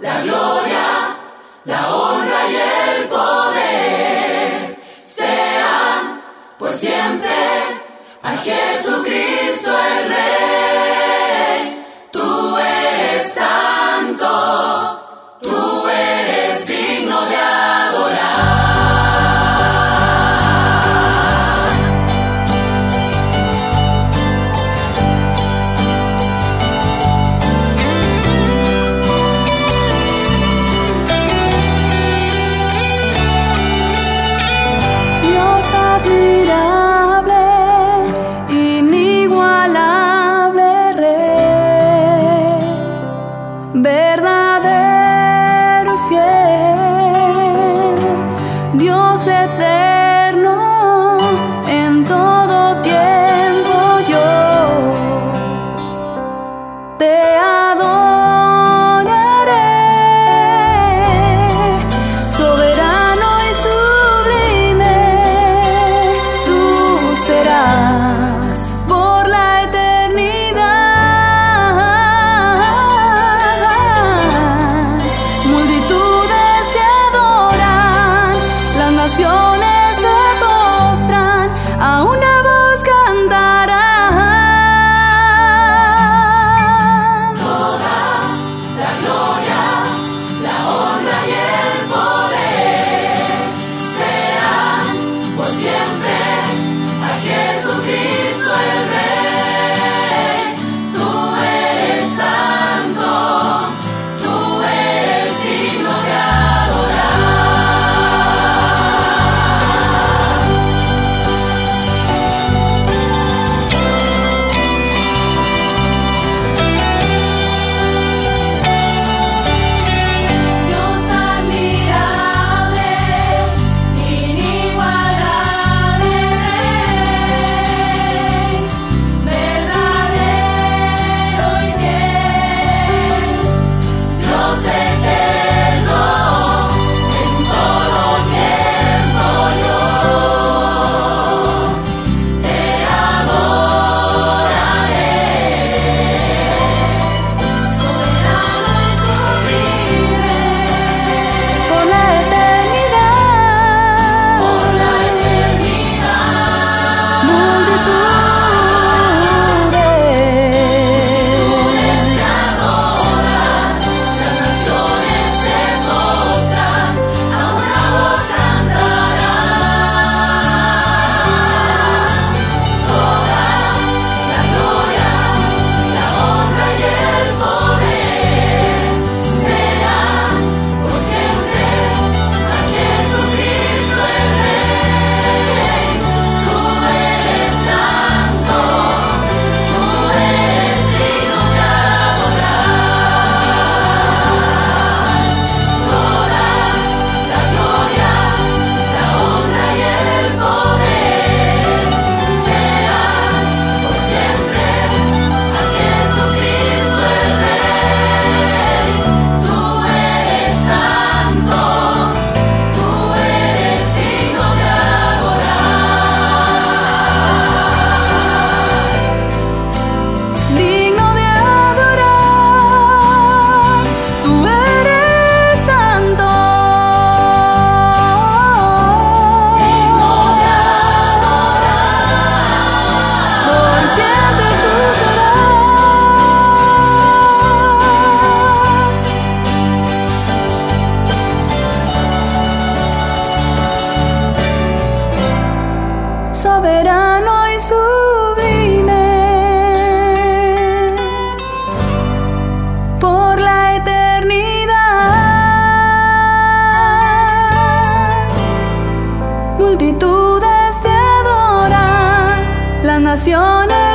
la gloria, la honra y el poder sean por siempre a Jesucristo el Rey. Tú eres santo, tú eres digno de adorar. Verdadero y fiel, Dios eterno, en todo tiempo yo te adoraré, soberano y sublime, tú serás por la eternidad. Naciones se postran, a una voz cantarán. Toda la gloria, la honra y el poder sean por siempre a Jesucristo el Rey. Tú eres santo, tú eres digno de adorar. Soberano y sublime, por la eternidad, multitudes te adoran, las naciones